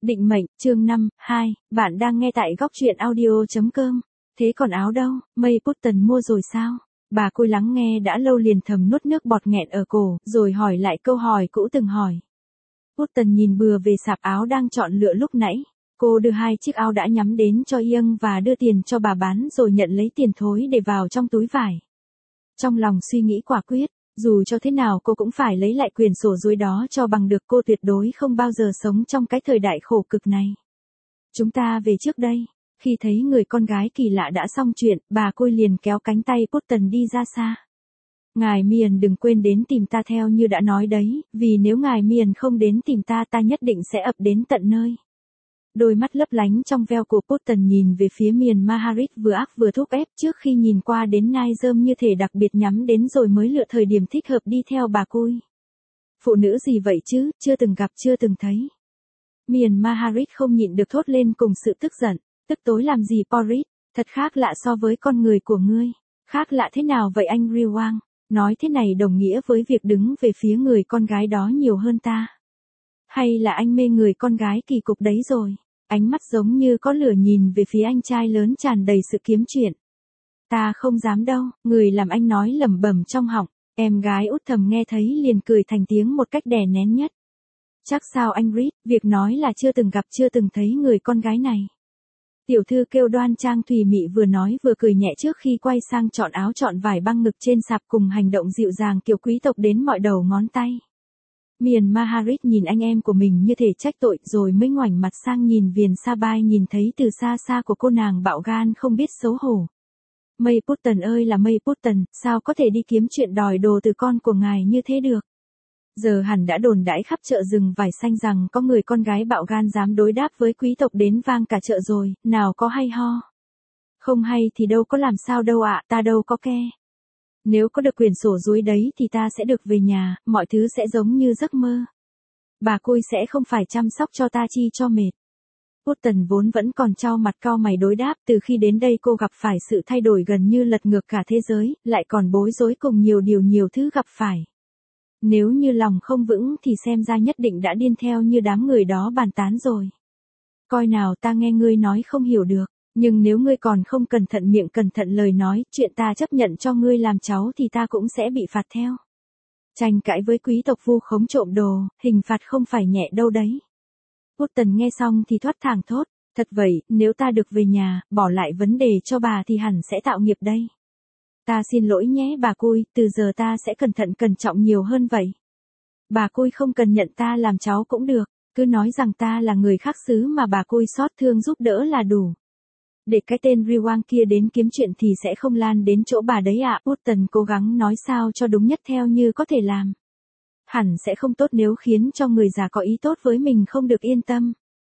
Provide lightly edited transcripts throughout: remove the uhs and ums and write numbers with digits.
Định mệnh, chương 5, 2, bạn đang nghe tại góc truyện audio.com. Thế còn áo đâu, May Button mua rồi sao? Bà Côi lắng nghe đã lâu liền thầm nuốt nước bọt nghẹn ở cổ, rồi hỏi lại câu hỏi cũ từng hỏi. Button nhìn bừa về sạp áo đang chọn lựa lúc nãy. Cô đưa 2 chiếc áo đã nhắm đến cho Iêng và đưa tiền cho bà bán rồi nhận lấy tiền thối để vào trong túi vải. Trong lòng suy nghĩ quả quyết. Dù cho thế nào cô cũng phải lấy lại quyền sổ dối đó cho bằng được, cô tuyệt đối không bao giờ sống trong cái thời đại khổ cực này. Chúng ta về trước đây. Khi thấy người con gái kỳ lạ đã xong chuyện, bà Côi liền kéo cánh tay Button đi ra xa. Ngài Miền đừng quên đến tìm ta theo như đã nói đấy, vì nếu ngài Miền không đến tìm ta, ta nhất định sẽ ập đến tận nơi. Đôi mắt lấp lánh trong veo của Button nhìn về phía Miền Maharit vừa ác vừa thúc ép trước khi nhìn qua đến Nai Rơm như thể đặc biệt nhắm đến rồi mới lựa thời điểm thích hợp đi theo bà Côi. Phụ nữ gì vậy chứ, chưa từng gặp chưa từng thấy. Miền Maharit không nhịn được thốt lên cùng sự tức giận, tức tối làm gì Porit, thật khác lạ so với con người của ngươi. Khác lạ thế nào vậy anh Riwang, nói thế này đồng nghĩa với việc đứng về phía người con gái đó nhiều hơn ta. Hay là anh mê người con gái kỳ cục đấy rồi? Ánh mắt giống như có lửa nhìn về phía anh trai lớn tràn đầy sự kiếm chuyện. Ta không dám đâu, người làm anh nói lẩm bẩm trong họng, em gái út thầm nghe thấy liền cười thành tiếng một cách đè nén nhất. Chắc sao anh Reed, việc nói là chưa từng gặp chưa từng thấy người con gái này. Tiểu thư kêu đoan trang thùy mị vừa nói vừa cười nhẹ trước khi quay sang chọn áo chọn vải băng ngực trên sạp cùng hành động dịu dàng kiểu quý tộc đến mọi đầu ngón tay. Miền Maharit nhìn anh em của mình như thể trách tội rồi mới ngoảnh mặt sang nhìn Viền Sa Bai nhìn thấy từ xa xa của cô nàng bạo gan không biết xấu hổ. May Button ơi là May Button, sao có thể đi kiếm chuyện đòi đồ từ con của ngài như thế được? Giờ hẳn đã đồn đãi khắp chợ rừng vải xanh rằng có người con gái bạo gan dám đối đáp với quý tộc đến vang cả chợ rồi, nào có hay ho. Không hay thì đâu có làm sao đâu ạ, ta đâu có ke. Nếu có được quyền sổ dúi đấy thì ta sẽ được về nhà, mọi thứ sẽ giống như giấc mơ. Bà Côi sẽ không phải chăm sóc cho ta chi cho mệt. Button vốn vẫn còn trao mặt cau mày đối đáp, từ khi đến đây cô gặp phải sự thay đổi gần như lật ngược cả thế giới, lại còn bối rối cùng nhiều thứ gặp phải. Nếu như lòng không vững thì xem ra nhất định đã điên theo như đám người đó bàn tán rồi. Coi nào ta nghe ngươi nói không hiểu được. Nhưng nếu ngươi còn không cẩn thận miệng cẩn thận lời nói, chuyện ta chấp nhận cho ngươi làm cháu thì ta cũng sẽ bị phạt theo. Tranh cãi với quý tộc vu khống trộm đồ, hình phạt không phải nhẹ đâu đấy. Button nghe xong thì thoát thẳng thốt, thật vậy, nếu ta được về nhà, bỏ lại vấn đề cho bà thì hẳn sẽ tạo nghiệp đây. Ta xin lỗi nhé bà Côi, từ giờ ta sẽ cẩn trọng nhiều hơn vậy. Bà Côi không cần nhận ta làm cháu cũng được, cứ nói rằng ta là người khác xứ mà bà Côi xót thương giúp đỡ là đủ. Để cái tên Riwang kia đến kiếm chuyện thì sẽ không lan đến chỗ bà đấy ạ. Button cố gắng nói sao cho đúng nhất theo như có thể làm. Hẳn sẽ không tốt nếu khiến cho người già có ý tốt với mình không được yên tâm.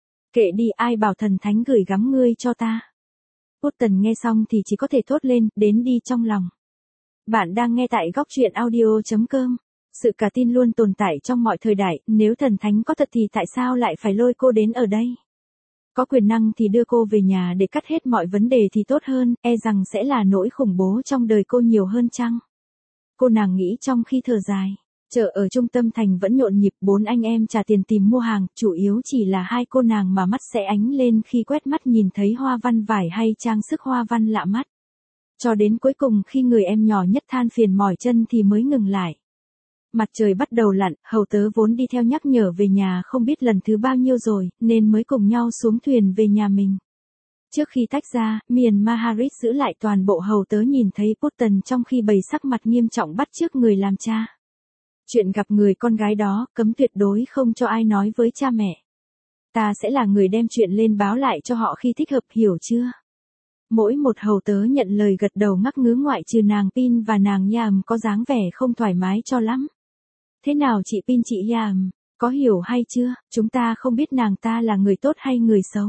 Kệ đi, ai bảo thần thánh gửi gắm ngươi cho ta. Button nghe xong thì chỉ có thể thốt lên, đến đi trong lòng. Bạn đang nghe tại góc truyện audio.com. Sự cả tin luôn tồn tại trong mọi thời đại, nếu thần thánh có thật thì tại sao lại phải lôi cô đến ở đây? Có quyền năng thì đưa cô về nhà để cắt hết mọi vấn đề thì tốt hơn, e rằng sẽ là nỗi khủng bố trong đời cô nhiều hơn chăng? Cô nàng nghĩ trong khi thở dài. Chợ ở trung tâm thành vẫn nhộn nhịp, 4 anh em trả tiền tìm mua hàng, chủ yếu chỉ là 2 cô nàng mà mắt sẽ ánh lên khi quét mắt nhìn thấy hoa văn vải hay trang sức hoa văn lạ mắt. Cho đến cuối cùng khi người em nhỏ nhất than phiền mỏi chân thì mới ngừng lại. Mặt trời bắt đầu lặn, hầu tớ vốn đi theo nhắc nhở về nhà không biết lần thứ bao nhiêu rồi, nên mới cùng nhau xuống thuyền về nhà mình. Trước khi tách ra, Miền Maharit giữ lại toàn bộ hầu tớ nhìn thấy Button trong khi bày sắc mặt nghiêm trọng bắt chước người làm cha. Chuyện gặp người con gái đó, cấm tuyệt đối không cho ai nói với cha mẹ. Ta sẽ là người đem chuyện lên báo lại cho họ khi thích hợp, hiểu chưa? Mỗi một hầu tớ nhận lời gật đầu ngắc ngứ ngoại trừ nàng Pin và nàng Yam có dáng vẻ không thoải mái cho lắm. Thế nào chị Pin chị Yam, có hiểu hay chưa, chúng ta không biết nàng ta là người tốt hay người xấu.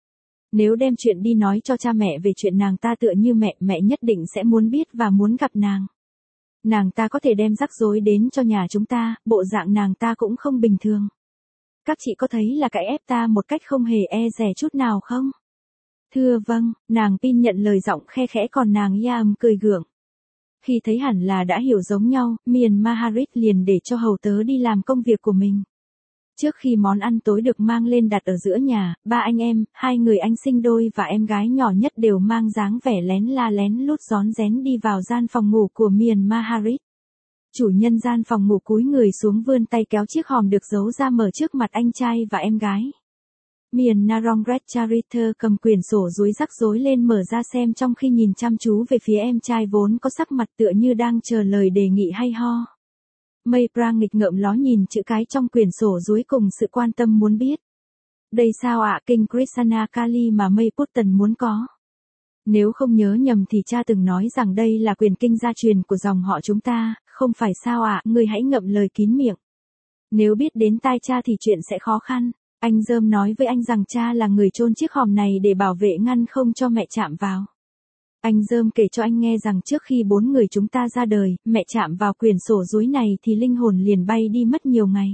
Nếu đem chuyện đi nói cho cha mẹ về chuyện nàng ta tựa như mẹ nhất định sẽ muốn biết và muốn gặp nàng. Nàng ta có thể đem rắc rối đến cho nhà chúng ta, bộ dạng nàng ta cũng không bình thường. Các chị có thấy là cãi ép ta một cách không hề e dè chút nào không? Thưa vâng, nàng Pin nhận lời giọng khe khẽ còn nàng Yam cười gượng. Khi thấy hẳn là đã hiểu giống nhau, Miền Maharit liền để cho hầu tớ đi làm công việc của mình. Trước khi món ăn tối được mang lên đặt ở giữa nhà, ba anh em, hai người anh sinh đôi và em gái nhỏ nhất đều mang dáng vẻ lén la lén lút rón rén đi vào gian phòng ngủ của Miền Maharit. Chủ nhân gian phòng ngủ cúi người xuống vươn tay kéo chiếc hòm được giấu ra mở trước mặt anh trai và em gái. Miền Narongret Chariter cầm quyển sổ rối rắc rối lên mở ra xem trong khi nhìn chăm chú về phía em trai vốn có sắc mặt tựa như đang chờ lời đề nghị hay ho. Mây Prang nghịch ngợm ló nhìn chữ cái trong quyển sổ rối cùng sự quan tâm muốn biết. Đây sao ạ, kinh Krishna Kali mà Mây Putten muốn có. Nếu không nhớ nhầm thì cha từng nói rằng đây là quyền kinh gia truyền của dòng họ chúng ta, không phải sao ạ, ngươi hãy ngậm lời kín miệng. Nếu biết đến tai cha thì chuyện sẽ khó khăn. Anh Dơm nói với anh rằng cha là người chôn chiếc hòm này để bảo vệ ngăn không cho mẹ chạm vào. Anh Dơm kể cho anh nghe rằng trước khi 4 người chúng ta ra đời, mẹ chạm vào quyển sổ rối này thì linh hồn liền bay đi mất nhiều ngày.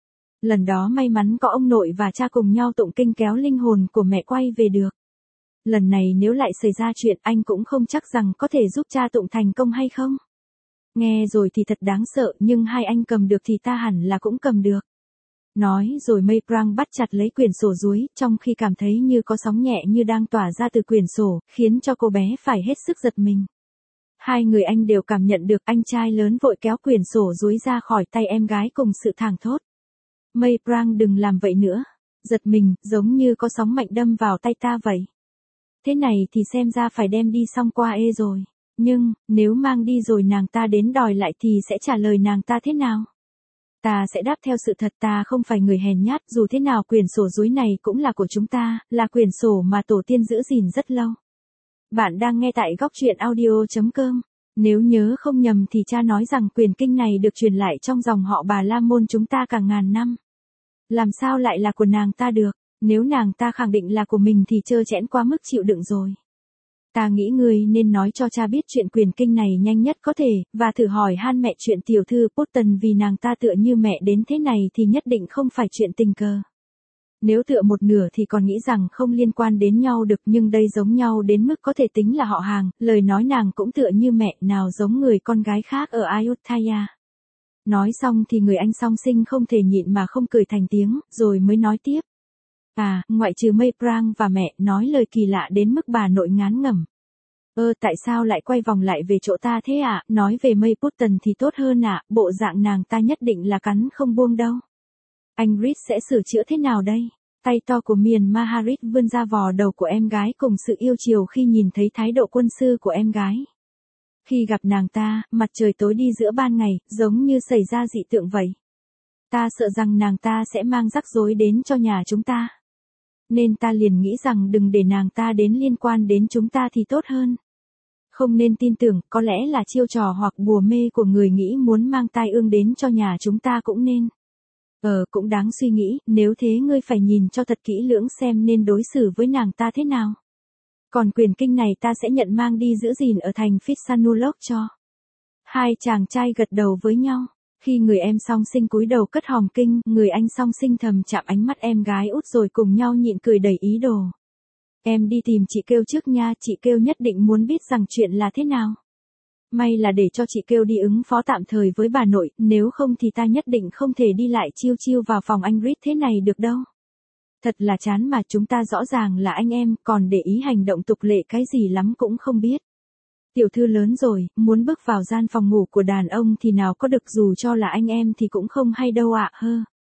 Lần đó may mắn có ông nội và cha cùng nhau tụng kinh kéo linh hồn của mẹ quay về được. Lần này nếu lại xảy ra chuyện anh cũng không chắc rằng có thể giúp cha tụng thành công hay không. Nghe rồi thì thật đáng sợ nhưng hai anh cầm được thì ta hẳn là cũng cầm được. Nói rồi Mây Prang bắt chặt lấy quyển sổ rối, trong khi cảm thấy như có sóng nhẹ như đang tỏa ra từ quyển sổ, khiến cho cô bé phải hết sức giật mình. Hai người anh đều cảm nhận được anh trai lớn vội kéo quyển sổ rối ra khỏi tay em gái cùng sự thảng thốt. Mây Prang đừng làm vậy nữa. Giật mình, giống như có sóng mạnh đâm vào tay ta vậy. Thế này thì xem ra phải đem đi xong qua rồi. Nhưng, nếu mang đi rồi nàng ta đến đòi lại thì sẽ trả lời nàng ta thế nào? Ta sẽ đáp theo sự thật, ta không phải người hèn nhát, dù thế nào quyển sổ rối này cũng là của chúng ta, là quyển sổ mà tổ tiên giữ gìn rất lâu. Bạn đang nghe tại góc truyện audio.com. Nếu nhớ không nhầm thì cha nói rằng quyển kinh này được truyền lại trong dòng họ Bà La Môn chúng ta cả ngàn năm. Làm sao lại là của nàng ta được? Nếu nàng ta khẳng định là của mình thì trơ trẽn quá mức chịu đựng rồi. Ta nghĩ ngươi nên nói cho cha biết chuyện quyển kinh này nhanh nhất có thể, và thử hỏi han mẹ chuyện tiểu thư Putten vì nàng ta tựa như mẹ đến thế này thì nhất định không phải chuyện tình cờ. Nếu tựa một nửa thì còn nghĩ rằng không liên quan đến nhau được, nhưng đây giống nhau đến mức có thể tính là họ hàng, lời nói nàng cũng tựa như mẹ, nào giống người con gái khác ở Ayutthaya. Nói xong thì người anh song sinh không thể nhịn mà không cười thành tiếng, rồi mới nói tiếp. À, ngoại trừ Mây Prang và mẹ, nói lời kỳ lạ đến mức bà nội ngán ngẩm. Tại sao lại quay vòng lại về chỗ ta thế ạ? Nói về Mây Putten thì tốt hơn ạ, bộ dạng nàng ta nhất định là cắn không buông đâu. Anh Reed sẽ sửa chữa thế nào đây? Tay to của Miền Maharit vươn ra vò đầu của em gái cùng sự yêu chiều khi nhìn thấy thái độ quân sư của em gái. Khi gặp nàng ta, mặt trời tối đi giữa ban ngày, giống như xảy ra dị tượng vậy. Ta sợ rằng nàng ta sẽ mang rắc rối đến cho nhà chúng ta. Nên ta liền nghĩ rằng đừng để nàng ta đến liên quan đến chúng ta thì tốt hơn. Không nên tin tưởng, có lẽ là chiêu trò hoặc bùa mê của người nghĩ muốn mang tai ương đến cho nhà chúng ta cũng nên. Cũng đáng suy nghĩ, nếu thế ngươi phải nhìn cho thật kỹ lưỡng xem nên đối xử với nàng ta thế nào. Còn quyển kinh này ta sẽ nhận mang đi giữ gìn ở thành Phitsanulok cho. Hai chàng trai gật đầu với nhau. Khi người em song sinh cúi đầu cất hòm kinh, người anh song sinh thầm chạm ánh mắt em gái út rồi cùng nhau nhịn cười đầy ý đồ. Em đi tìm chị Kêu trước nha, chị Kêu nhất định muốn biết rằng chuyện là thế nào. May là để cho chị Kêu đi ứng phó tạm thời với bà nội, nếu không thì ta nhất định không thể đi lại chiêu chiêu vào phòng anh Reed thế này được đâu. Thật là chán mà, chúng ta rõ ràng là anh em, còn để ý hành động tục lệ cái gì lắm cũng không biết. Tiểu thư lớn rồi, muốn bước vào gian phòng ngủ của đàn ông thì nào có được, dù cho là anh em thì cũng không hay đâu ạ.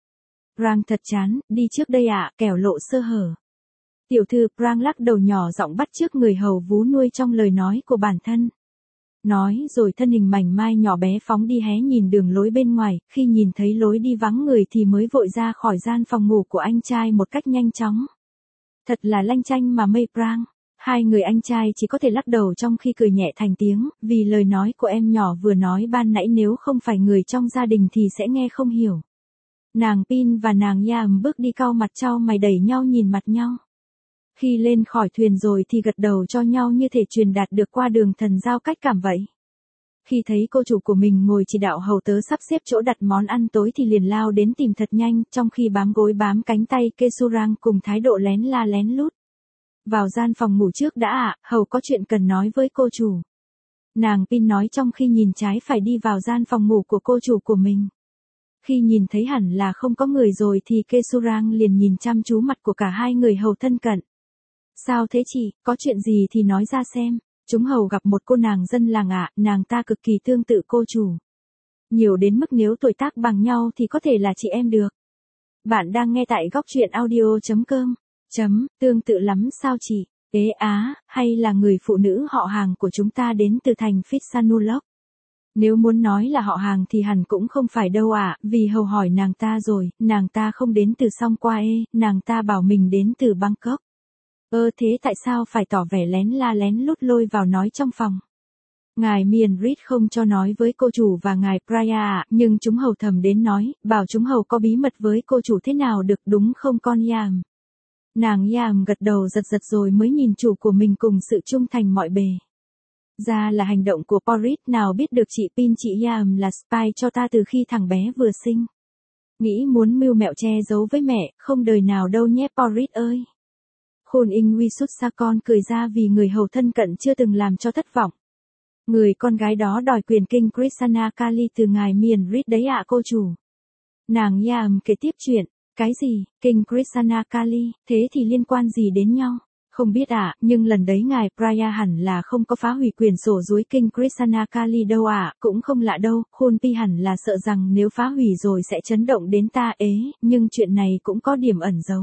Prang thật chán, đi trước đây ạ, kẻo lộ sơ hở. Tiểu thư, Prang lắc đầu nhỏ giọng bắt chước người hầu vú nuôi trong lời nói của bản thân. Nói rồi thân hình mảnh mai nhỏ bé phóng đi hé nhìn đường lối bên ngoài, khi nhìn thấy lối đi vắng người thì mới vội ra khỏi gian phòng ngủ của anh trai một cách nhanh chóng. Thật là lanh chanh mà Mây Prang. Hai người anh trai chỉ có thể lắc đầu trong khi cười nhẹ thành tiếng, vì lời nói của em nhỏ vừa nói ban nãy nếu không phải người trong gia đình thì sẽ nghe không hiểu. Nàng Pin và nàng Yam bước đi cau mặt trao mày đẩy nhau nhìn mặt nhau. Khi lên khỏi thuyền rồi thì gật đầu cho nhau như thể truyền đạt được qua đường thần giao cách cảm vậy. Khi thấy cô chủ của mình ngồi chỉ đạo hầu tớ sắp xếp chỗ đặt món ăn tối thì liền lao đến tìm thật nhanh, trong khi bám gối bám cánh tay Kesurang cùng thái độ lén la lén lút. Vào gian phòng ngủ trước đã ạ, hầu có chuyện cần nói với cô chủ. Nàng Pin nói trong khi nhìn trái phải đi vào gian phòng ngủ của cô chủ của mình. Khi nhìn thấy hẳn là không có người rồi thì Kesurang liền nhìn chăm chú mặt của cả hai người hầu thân cận. Sao thế chị, có chuyện gì thì nói ra xem. Chúng hầu gặp một cô nàng dân làng ạ, nàng ta cực kỳ tương tự cô chủ. Nhiều đến mức nếu tuổi tác bằng nhau thì có thể là chị em được. Bạn đang nghe tại góc truyện audio.com. Tương tự lắm sao chị? Ế á, hay là người phụ nữ họ hàng của chúng ta đến từ thành Phitsanulok? Nếu muốn nói là họ hàng thì hẳn cũng không phải đâu ạ, vì hầu hỏi nàng ta rồi, nàng ta không đến từ Songkwae, nàng ta bảo mình đến từ Bangkok. Thế tại sao phải tỏ vẻ lén la lén lút lôi vào nói trong phòng? Ngài Miền Reed không cho nói với cô chủ và ngài Praya ạ, nhưng chúng hầu thầm đến nói, bảo chúng hầu có bí mật với cô chủ thế nào được đúng không con Yam? Nàng Yam gật đầu giật giật rồi mới nhìn chủ của mình cùng sự trung thành mọi bề. Ra là hành động của Porrit, nào biết được chị Pin chị Yam là spy cho ta từ khi thằng bé vừa sinh. Nghĩ muốn mưu mẹo che giấu với mẹ, không đời nào đâu nhé Porrit ơi. Khôn Inh Wisut cười ra vì người hầu thân cận chưa từng làm cho thất vọng. Người con gái đó đòi quyền kinh Krishna Kali từ ngài Miền Reed đấy ạ cô chủ. Nàng Yam kể tiếp chuyện, cái gì, kinh Krishna Kali, thế thì liên quan gì đến nhau? Không biết ạ, nhưng lần đấy ngài Praya hẳn là không có phá hủy quyền sổ dúi kinh Krishna Kali đâu ạ, cũng không lạ đâu, Khôn Pi hẳn là sợ rằng nếu phá hủy rồi sẽ chấn động đến ta nhưng chuyện này cũng có điểm ẩn giấu.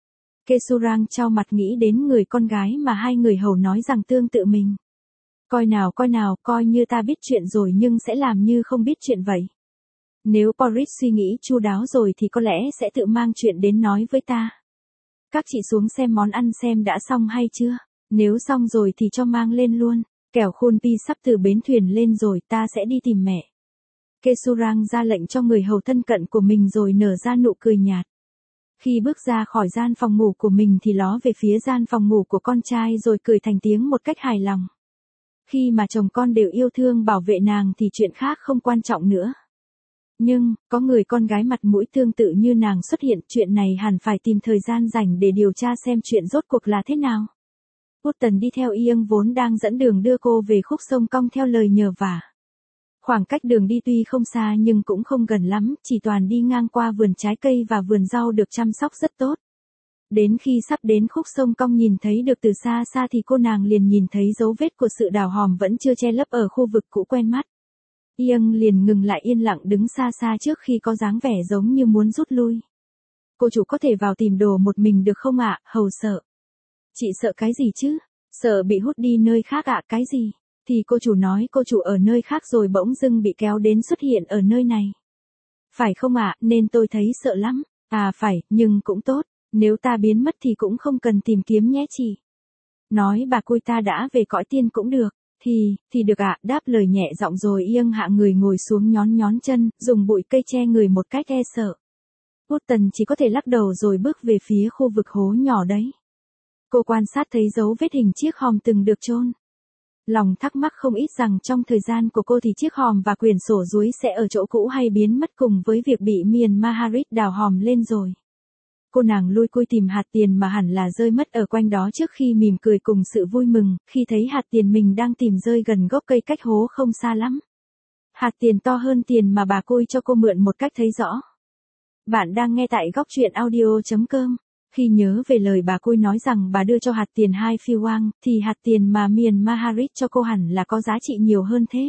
Kesurang trao mặt nghĩ đến người con gái mà hai người hầu nói rằng tương tự mình. Coi nào, coi như ta biết chuyện rồi nhưng sẽ làm như không biết chuyện vậy. Nếu Porrit suy nghĩ chu đáo rồi thì có lẽ sẽ tự mang chuyện đến nói với ta. Các chị xuống xem món ăn xem đã xong hay chưa, nếu xong rồi thì cho mang lên luôn, kẻo Khôn Pi sắp từ bến thuyền lên rồi ta sẽ đi tìm mẹ. Kesurang ra lệnh cho người hầu thân cận của mình rồi nở ra nụ cười nhạt. Khi bước ra khỏi gian phòng ngủ của mình thì ló về phía gian phòng ngủ của con trai rồi cười thành tiếng một cách hài lòng. Khi mà chồng con đều yêu thương bảo vệ nàng thì chuyện khác không quan trọng nữa. Nhưng, có người con gái mặt mũi tương tự như nàng xuất hiện, chuyện này hẳn phải tìm thời gian rảnh để điều tra xem chuyện rốt cuộc là thế nào. Button đi theo Ieng vốn đang dẫn đường đưa cô về khúc sông cong theo lời nhờ vả. Khoảng cách đường đi tuy không xa nhưng cũng không gần lắm, chỉ toàn đi ngang qua vườn trái cây và vườn rau được chăm sóc rất tốt. Đến khi sắp đến khúc sông cong nhìn thấy được từ xa xa thì cô nàng liền nhìn thấy dấu vết của sự đào hòm vẫn chưa che lấp ở khu vực cũ quen mắt. Ieng liền ngừng lại yên lặng đứng xa xa trước khi có dáng vẻ giống như muốn rút lui. Cô chủ có thể vào tìm đồ một mình được không ạ, hầu sợ. Chị sợ cái gì chứ? Sợ bị hút đi nơi khác ạ, cái gì? Thì cô chủ nói cô chủ ở nơi khác rồi bỗng dưng bị kéo đến xuất hiện ở nơi này. Phải không ạ, nên tôi thấy sợ lắm. À phải, nhưng cũng tốt, nếu ta biến mất thì cũng không cần tìm kiếm nhé chị. Nói bà côi ta đã về cõi tiên cũng được. Thì được ạ, đáp lời nhẹ giọng rồi Ieng hạ người ngồi xuống nhón chân, dùng bụi cây che người một cách e sợ. Button chỉ có thể lắc đầu rồi bước về phía khu vực hố nhỏ đấy. Cô quan sát thấy dấu vết hình chiếc hòm từng được chôn. Lòng thắc mắc không ít rằng trong thời gian của cô thì chiếc hòm và quyển sổ dúi sẽ ở chỗ cũ hay biến mất cùng với việc bị Miền Maharit đào hòm lên rồi. Cô nàng lui cui tìm hạt tiền mà hẳn là rơi mất ở quanh đó trước khi mỉm cười cùng sự vui mừng, khi thấy hạt tiền mình đang tìm rơi gần gốc cây cách hố không xa lắm. Hạt tiền to hơn tiền mà bà côi cho cô mượn một cách thấy rõ. Bạn đang nghe tại góc truyện audio.com. Khi nhớ về lời bà côi nói rằng bà đưa cho hạt tiền 2 phi wang, thì hạt tiền mà Miền Maharit cho cô hẳn là có giá trị nhiều hơn thế.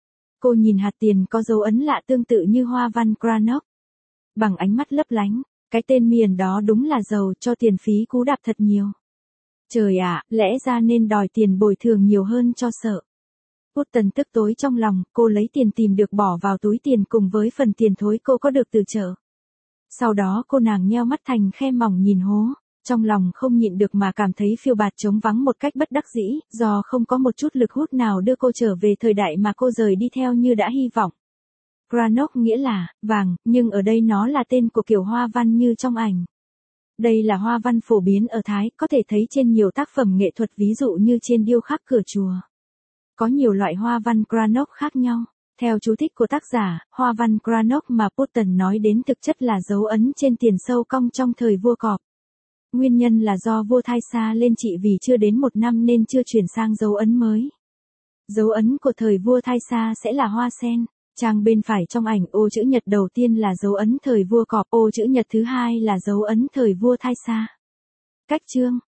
Cô nhìn hạt tiền có dấu ấn lạ tương tự như hoa văn Granok. Bằng ánh mắt lấp lánh. Cái tên Miền đó đúng là giàu, cho tiền phí cú đạp thật nhiều. Trời ạ, lẽ ra nên đòi tiền bồi thường nhiều hơn cho sợ. Button tức tối trong lòng, cô lấy tiền tìm được bỏ vào túi tiền cùng với phần tiền thối cô có được từ chợ. Sau đó cô nàng nheo mắt thành khe mỏng nhìn hố, trong lòng không nhịn được mà cảm thấy phiêu bạt trống vắng một cách bất đắc dĩ, do không có một chút lực hút nào đưa cô trở về thời đại mà cô rời đi theo như đã hy vọng. Granok nghĩa là vàng, nhưng ở đây nó là tên của kiểu hoa văn như trong ảnh. Đây là hoa văn phổ biến ở Thái, có thể thấy trên nhiều tác phẩm nghệ thuật ví dụ như trên điêu khắc cửa chùa. Có nhiều loại hoa văn Granok khác nhau. Theo chú thích của tác giả, hoa văn Granok mà Button nói đến thực chất là dấu ấn trên tiền sâu cong trong thời vua Cọp. Nguyên nhân là do vua Thai Sa lên trị vì chưa đến 1 năm nên chưa chuyển sang dấu ấn mới. Dấu ấn của thời vua Thai Sa sẽ là hoa sen. Trang bên phải trong ảnh, ô chữ nhật đầu tiên là dấu ấn thời vua Cọp, ô chữ nhật thứ hai là dấu ấn thời vua Thái Sa. Cách chương